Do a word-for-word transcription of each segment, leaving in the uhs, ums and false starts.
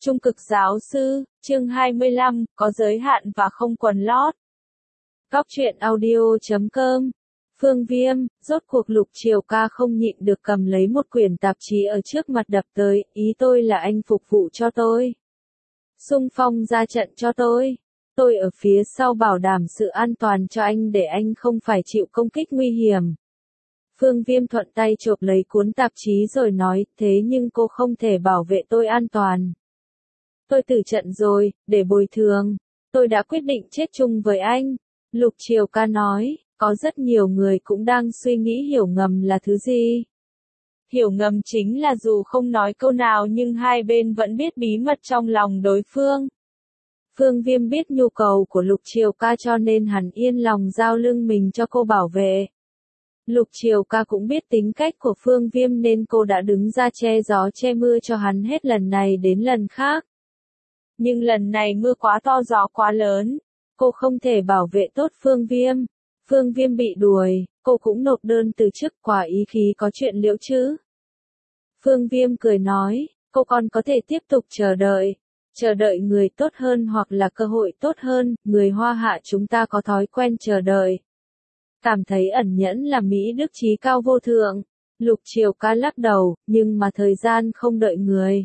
Trung cực giáo sư, chương hai mươi lăm, có giới hạn và không quần lót. Góc truyện audio chấm com. Phương Viêm, rốt cuộc Lục Triều Ca không nhịn được cầm lấy một quyển tạp chí ở trước mặt đập tới, ý tôi là anh phục vụ cho tôi. Xung phong ra trận cho tôi. Tôi ở phía sau bảo đảm sự an toàn cho anh để anh không phải chịu công kích nguy hiểm. Phương Viêm thuận tay chộp lấy cuốn tạp chí rồi nói, thế nhưng cô không thể bảo vệ tôi an toàn. Tôi tử trận rồi, để bồi thường. Tôi đã quyết định chết chung với anh. Lục Triều Ca nói, có rất nhiều người cũng đang suy nghĩ hiểu ngầm là thứ gì. Hiểu ngầm chính là dù không nói câu nào nhưng hai bên vẫn biết bí mật trong lòng đối phương. Phương Viêm biết nhu cầu của Lục Triều Ca cho nên hắn yên lòng giao lưng mình cho cô bảo vệ. Lục Triều Ca cũng biết tính cách của Phương Viêm nên cô đã đứng ra che gió che mưa cho hắn hết lần này đến lần khác. Nhưng lần này mưa quá to gió quá lớn, cô không thể bảo vệ tốt Phương Viêm. Phương Viêm bị đuổi, cô cũng nộp đơn từ chức, quả ý khí có chuyện liễu chứ. Phương Viêm cười nói, cô còn có thể tiếp tục chờ đợi. Chờ đợi người tốt hơn hoặc là cơ hội tốt hơn, người Hoa Hạ chúng ta có thói quen chờ đợi. Cảm thấy ẩn nhẫn là Mỹ đức trí cao vô thượng. Lục Triều Ca lắc đầu, nhưng mà thời gian không đợi người.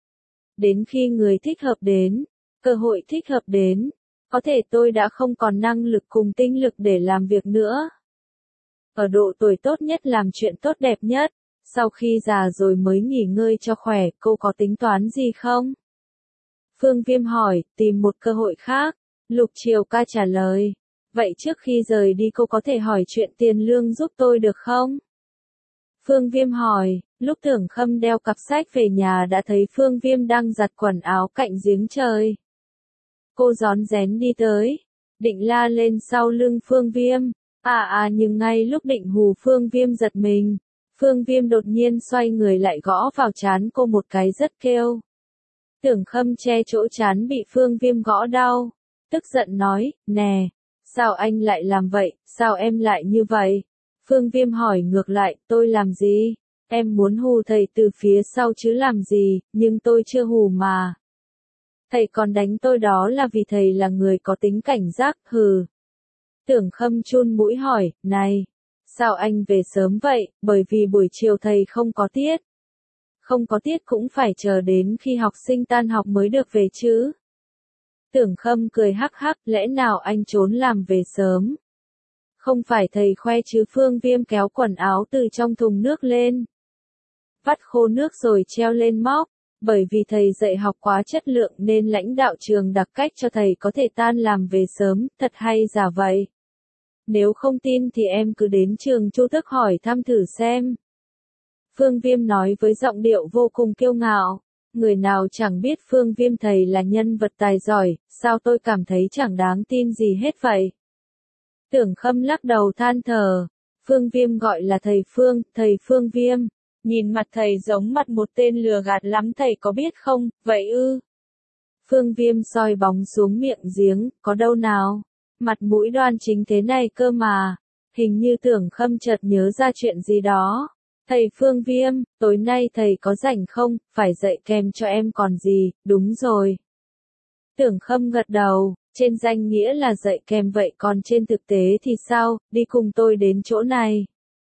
Đến khi người thích hợp đến, cơ hội thích hợp đến, có thể tôi đã không còn năng lực cùng tinh lực để làm việc nữa. Ở độ tuổi tốt nhất làm chuyện tốt đẹp nhất, sau khi già rồi mới nghỉ ngơi cho khỏe, cô có tính toán gì không? Phương Viêm hỏi, tìm một cơ hội khác. Lục Triều Ca trả lời, vậy trước khi rời đi cô có thể hỏi chuyện tiền lương giúp tôi được không? Phương Viêm hỏi, lúc Tưởng Khâm đeo cặp sách về nhà đã thấy Phương Viêm đang giặt quần áo cạnh giếng trời. Cô rón rén đi tới, định la lên sau lưng Phương Viêm, à à nhưng ngay lúc định hù Phương Viêm giật mình, Phương Viêm đột nhiên xoay người lại gõ vào trán cô một cái rất kêu. Tưởng Khâm che chỗ trán bị Phương Viêm gõ đau, tức giận nói, nè, sao anh lại làm vậy, sao em lại như vậy? Phương Viêm hỏi ngược lại, tôi làm gì? Em muốn hù thầy từ phía sau chứ làm gì, nhưng tôi chưa hù mà. Thầy còn đánh tôi đó là vì thầy là người có tính cảnh giác, hừ. Tưởng Khâm chun mũi hỏi, này, sao anh về sớm vậy, bởi vì buổi chiều thầy không có tiết. Không có tiết cũng phải chờ đến khi học sinh tan học mới được về chứ. Tưởng Khâm cười hắc hắc, lẽ nào anh trốn làm về sớm? Không phải thầy khoe chứ. Phương Viêm kéo quần áo từ trong thùng nước lên. Vắt khô nước rồi treo lên móc, bởi vì thầy dạy học quá chất lượng nên lãnh đạo trường đặc cách cho thầy có thể tan làm về sớm, thật hay giả vậy. Nếu không tin thì em cứ đến trường Chu Thức hỏi thăm thử xem. Phương Viêm nói với giọng điệu vô cùng kiêu ngạo, người nào chẳng biết Phương Viêm thầy là nhân vật tài giỏi, sao tôi cảm thấy chẳng đáng tin gì hết vậy. Tưởng Khâm lắc đầu than thở, Phương Viêm gọi là thầy Phương, thầy Phương Viêm, nhìn mặt thầy giống mặt một tên lừa gạt lắm thầy có biết không, vậy ư. Phương Viêm soi bóng xuống miệng giếng, có đâu nào, mặt mũi đoan chính thế này cơ mà, hình như Tưởng Khâm chợt nhớ ra chuyện gì đó. Thầy Phương Viêm, tối nay thầy có rảnh không, phải dạy kèm cho em còn gì, đúng rồi. Tưởng Khâm gật đầu, trên danh nghĩa là dạy kèm vậy còn trên thực tế thì sao, đi cùng tôi đến chỗ này.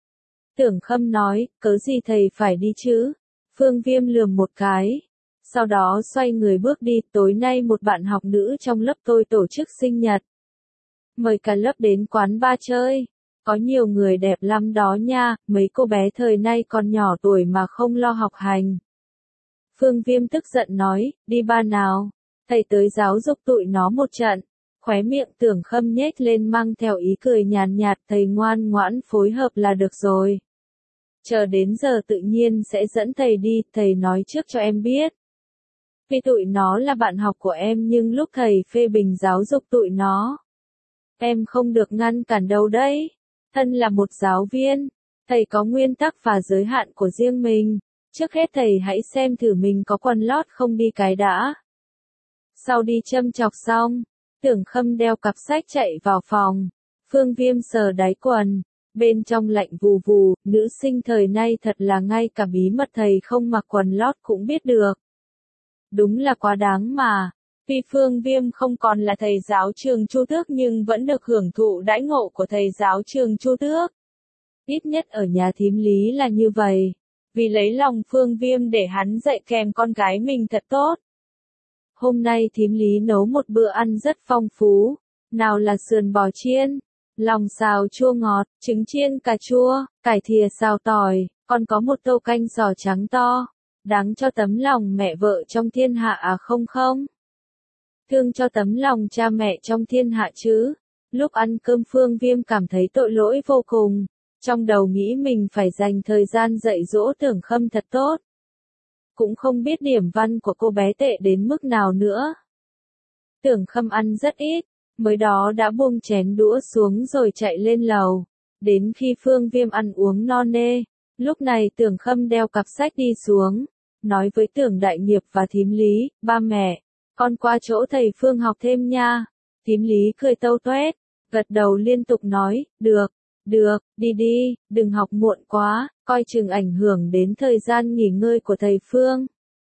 Tưởng Khâm nói, cớ gì thầy phải đi chứ? Phương Viêm lườm một cái. Sau đó xoay người bước đi, tối nay một bạn học nữ trong lớp tôi tổ chức sinh nhật. Mời cả lớp đến quán bar chơi. Có nhiều người đẹp lắm đó nha, mấy cô bé thời nay còn nhỏ tuổi mà không lo học hành. Phương Viêm tức giận nói, đi bar nào? Thầy tới giáo dục tụi nó một trận. Khóe miệng Tưởng Khâm nhếch lên mang theo ý cười nhàn nhạt, thầy ngoan ngoãn phối hợp là được rồi. Chờ đến giờ tự nhiên sẽ dẫn thầy đi, thầy nói trước cho em biết. Vì tụi nó là bạn học của em nhưng lúc thầy phê bình giáo dục tụi nó, em không được ngăn cản đâu đấy. Thân là một giáo viên, thầy có nguyên tắc và giới hạn của riêng mình. Trước hết thầy hãy xem thử mình có quần lót không đi cái đã. Sau đi châm chọc xong, Tưởng Khâm đeo cặp sách chạy vào phòng. Phương Viêm sờ đáy quần, bên trong lạnh vù vù, nữ sinh thời nay thật là ngay cả bí mật thầy không mặc quần lót cũng biết được. Đúng là quá đáng mà. Tuy Phương Viêm không còn là thầy giáo trường Chu Tước nhưng vẫn được hưởng thụ đãi ngộ của thầy giáo trường Chu Tước. Ít nhất ở nhà thím Lý là như vậy. Vì lấy lòng Phương Viêm để hắn dạy kèm con gái mình thật tốt. Hôm nay thím Lý nấu một bữa ăn rất phong phú. Nào là sườn bò chiên, lòng xào chua ngọt, trứng chiên cà chua, cải thìa xào tỏi, còn có một tô canh giò trắng to. Đáng cho tấm lòng mẹ vợ trong thiên hạ à không không? Thương cho tấm lòng cha mẹ trong thiên hạ chứ. Lúc ăn cơm Phương Viêm cảm thấy tội lỗi vô cùng. Trong đầu nghĩ mình phải dành thời gian dạy dỗ Tưởng Khâm thật tốt. Cũng không biết điểm văn của cô bé tệ đến mức nào nữa. Tưởng Khâm ăn rất ít, mới đó đã buông chén đũa xuống rồi chạy lên lầu. Đến khi Phương Viêm ăn uống no nê, lúc này Tưởng Khâm đeo cặp sách đi xuống, nói với Tưởng Đại Nghiệp và thím Lý, ba mẹ, con qua chỗ thầy Phương học thêm nha. Thím Lý cười tâu toét, gật đầu liên tục nói, được, được, đi đi, đừng học muộn quá, coi chừng ảnh hưởng đến thời gian nghỉ ngơi của thầy Phương.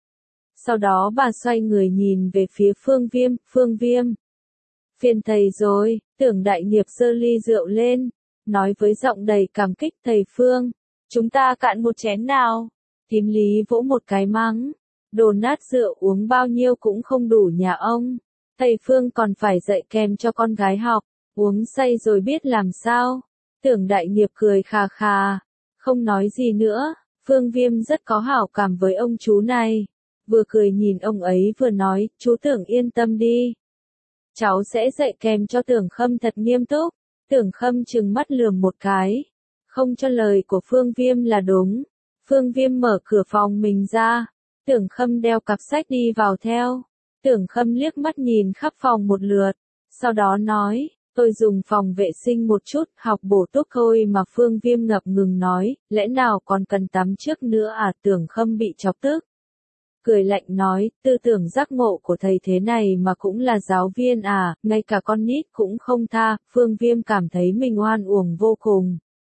Sau đó bà xoay người nhìn về phía Phương Viêm, Phương Viêm. Phiền thầy rồi, Tưởng Đại Nghiệp giơ ly rượu lên, nói với giọng đầy cảm kích thầy Phương, chúng ta cạn một chén nào. Thím Lý vỗ một cái mắng, đồ nát rượu uống bao nhiêu cũng không đủ nhà ông. Thầy Phương còn phải dạy kèm cho con gái học, uống say rồi biết làm sao. Tưởng Đại Nghiệp cười khà khà, không nói gì nữa. Phương Viêm rất có hảo cảm với ông chú này, vừa cười nhìn ông ấy vừa nói, chú Tưởng yên tâm đi. Cháu sẽ dạy kèm cho Tưởng Khâm thật nghiêm túc. Tưởng Khâm trừng mắt lườm một cái, không cho lời của Phương Viêm là đúng. Phương Viêm mở cửa phòng mình ra, Tưởng Khâm đeo cặp sách đi vào theo. Tưởng Khâm liếc mắt nhìn khắp phòng một lượt, sau đó nói, tôi dùng phòng vệ sinh một chút, học bổ túc thôi mà. Phương Viêm ngập ngừng nói, lẽ nào còn cần tắm trước nữa à? Tưởng Khâm bị chọc tức, cười lạnh nói, tư tưởng giác ngộ của thầy thế này mà cũng là giáo viên à, ngay cả con nít cũng không tha. Phương Viêm cảm thấy mình oan uổng vô cùng.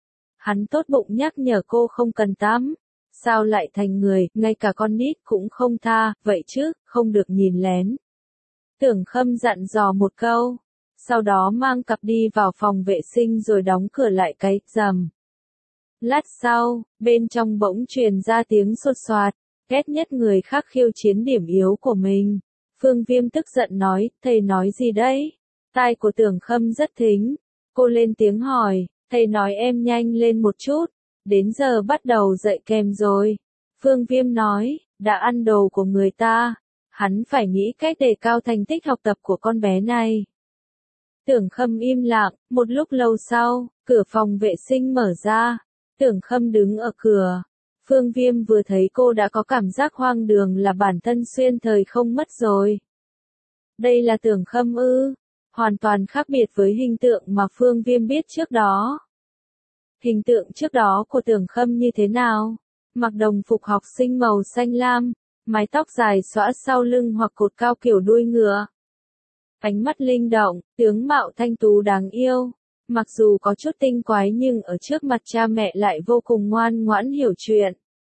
Hắn tốt bụng nhắc nhở cô không cần tắm, sao lại thành người, ngay cả con nít cũng không tha, vậy chứ, không được nhìn lén. Tưởng Khâm dặn dò một câu, sau đó mang cặp đi vào phòng vệ sinh rồi đóng cửa lại cái rầm. Lát sau, bên trong bỗng truyền ra tiếng xột xoạt, ghét nhất người khác khiêu chiến điểm yếu của mình. Phương Viêm tức giận nói, thầy nói gì đấy? Tai của Tưởng Khâm rất thính, cô lên tiếng hỏi, thầy nói em nhanh lên một chút, đến giờ bắt đầu dạy kèm rồi. Phương Viêm nói, đã ăn đồ của người ta, hắn phải nghĩ cách đề cao thành tích học tập của con bé này. Tưởng Khâm im lặng, một lúc lâu sau, cửa phòng vệ sinh mở ra, Tưởng Khâm đứng ở cửa. Phương Viêm vừa thấy cô đã có cảm giác hoang đường là bản thân xuyên thời không mất rồi. Đây là Tưởng Khâm ư? Hoàn toàn khác biệt với hình tượng mà Phương Viêm biết trước đó. Hình tượng trước đó của Tưởng Khâm như thế nào? Mặc đồng phục học sinh màu xanh lam, mái tóc dài xõa sau lưng hoặc cột cao kiểu đuôi ngựa. Ánh mắt linh động, tướng mạo thanh tú đáng yêu. Mặc dù có chút tinh quái nhưng ở trước mặt cha mẹ lại vô cùng ngoan ngoãn hiểu chuyện.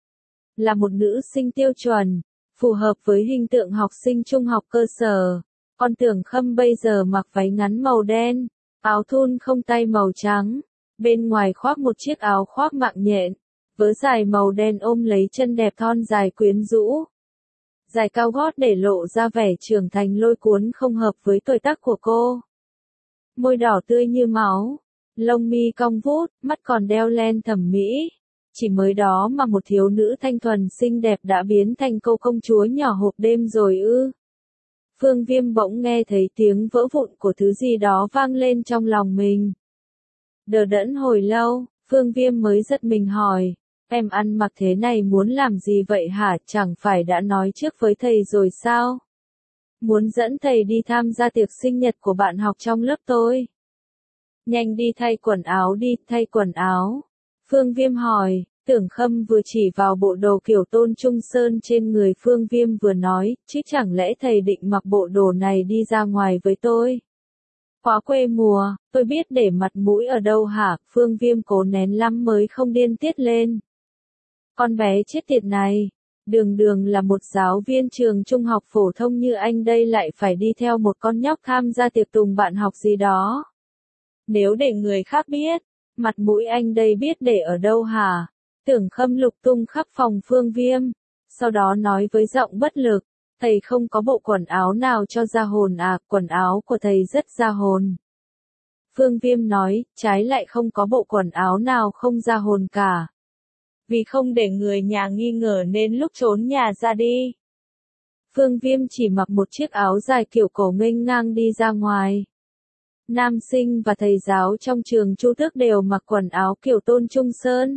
Là một nữ sinh tiêu chuẩn, phù hợp với hình tượng học sinh trung học cơ sở. Còn Tưởng Khâm bây giờ mặc váy ngắn màu đen, áo thun không tay màu trắng, bên ngoài khoác một chiếc áo khoác mạng nhện, vớ dài màu đen ôm lấy chân đẹp thon dài quyến rũ. Giày cao gót để lộ ra vẻ trưởng thành lôi cuốn không hợp với tuổi tác của cô. Môi đỏ tươi như máu, lông mi cong vút, mắt còn đeo len thẩm mỹ. Chỉ mới đó mà một thiếu nữ thanh thuần xinh đẹp đã biến thành cô công chúa nhỏ hộp đêm rồi ư. Phương Viêm bỗng nghe thấy tiếng vỡ vụn của thứ gì đó vang lên trong lòng mình. Đờ đẫn hồi lâu, Phương Viêm mới giật mình hỏi, em ăn mặc thế này muốn làm gì vậy hả? Chẳng phải đã nói trước với thầy rồi sao? Muốn dẫn thầy đi tham gia tiệc sinh nhật của bạn học trong lớp tôi. Nhanh đi thay quần áo đi, thay quần áo. Phương Viêm hỏi, Tưởng Khâm vừa chỉ vào bộ đồ kiểu Tôn Trung Sơn trên người Phương Viêm vừa nói, chứ chẳng lẽ thầy định mặc bộ đồ này đi ra ngoài với tôi? Quá quê mùa, tôi biết để mặt mũi ở đâu hả? Phương Viêm cố nén lắm mới không điên tiết lên. Con bé chết tiệt này, Đường đường là một giáo viên trường trung học phổ thông như anh đây lại phải đi theo một con nhóc tham gia tiệc tùng bạn học gì đó. Nếu để người khác biết, mặt mũi anh đây biết để ở đâu hả? Tưởng Khâm lục tung khắp phòng Phương Viêm, sau đó nói với giọng bất lực, thầy không có bộ quần áo nào cho ra hồn à, quần áo của thầy rất ra hồn. Phương Viêm nói, trái lại không có bộ quần áo nào không ra hồn cả. Vì không để người nhà nghi ngờ nên lúc trốn nhà ra đi. Phương Viêm chỉ mặc một chiếc áo dài kiểu cổ nghênh ngang đi ra ngoài. Nam sinh và thầy giáo trong trường Chu Tước đều mặc quần áo kiểu Tôn Trung Sơn.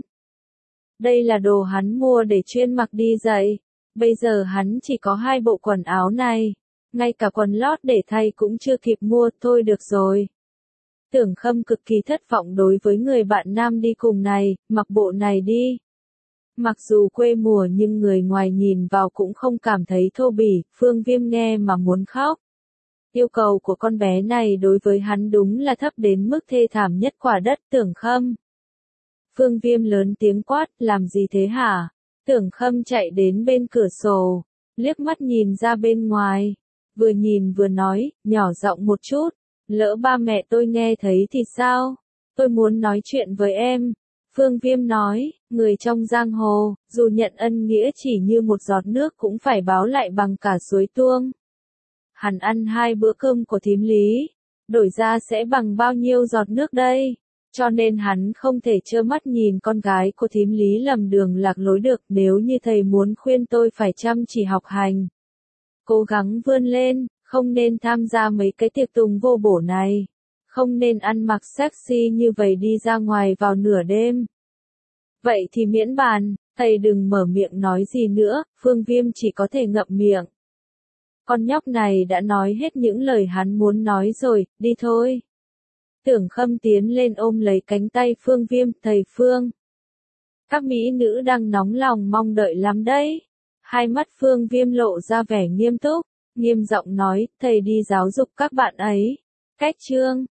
Đây là đồ hắn mua để chuyên mặc đi dạy. Bây giờ hắn chỉ có hai bộ quần áo này. Ngay cả quần lót để thay cũng chưa kịp mua, thôi được rồi. Tưởng Khâm cực kỳ thất vọng đối với người bạn nam đi cùng này, mặc bộ này đi. Mặc dù quê mùa nhưng người ngoài nhìn vào cũng không cảm thấy thô bỉ, Phương Viêm nghe mà muốn khóc. Yêu cầu của con bé này đối với hắn đúng là thấp đến mức thê thảm nhất quả đất. Tưởng Khâm. Phương Viêm lớn tiếng quát, làm gì thế hả? Tưởng Khâm chạy đến bên cửa sổ, liếc mắt nhìn ra bên ngoài, vừa nhìn vừa nói, nhỏ giọng một chút, lỡ ba mẹ tôi nghe thấy thì sao? Tôi muốn nói chuyện với em. Phương Viêm nói, người trong giang hồ, dù nhận ân nghĩa chỉ như một giọt nước cũng phải báo lại bằng cả suối tuông. Hắn ăn hai bữa cơm của thím Lý, đổi ra sẽ bằng bao nhiêu giọt nước đây? Cho nên hắn không thể trơ mắt nhìn con gái của thím Lý lầm đường lạc lối được. Nếu như thầy muốn khuyên tôi phải chăm chỉ học hành, cố gắng vươn lên, không nên tham gia mấy cái tiệc tùng vô bổ này. Không nên ăn mặc sexy như vậy đi ra ngoài vào nửa đêm. Vậy thì miễn bàn, thầy đừng mở miệng nói gì nữa. Phương Viêm chỉ có thể ngậm miệng. Con nhóc này đã nói hết những lời hắn muốn nói rồi, đi thôi. Tưởng Khâm tiến lên ôm lấy cánh tay Phương Viêm, thầy Phương. Các mỹ nữ đang nóng lòng mong đợi lắm đấy. Hai mắt Phương Viêm lộ ra vẻ nghiêm túc, nghiêm giọng nói, thầy đi giáo dục các bạn ấy. Cách chương.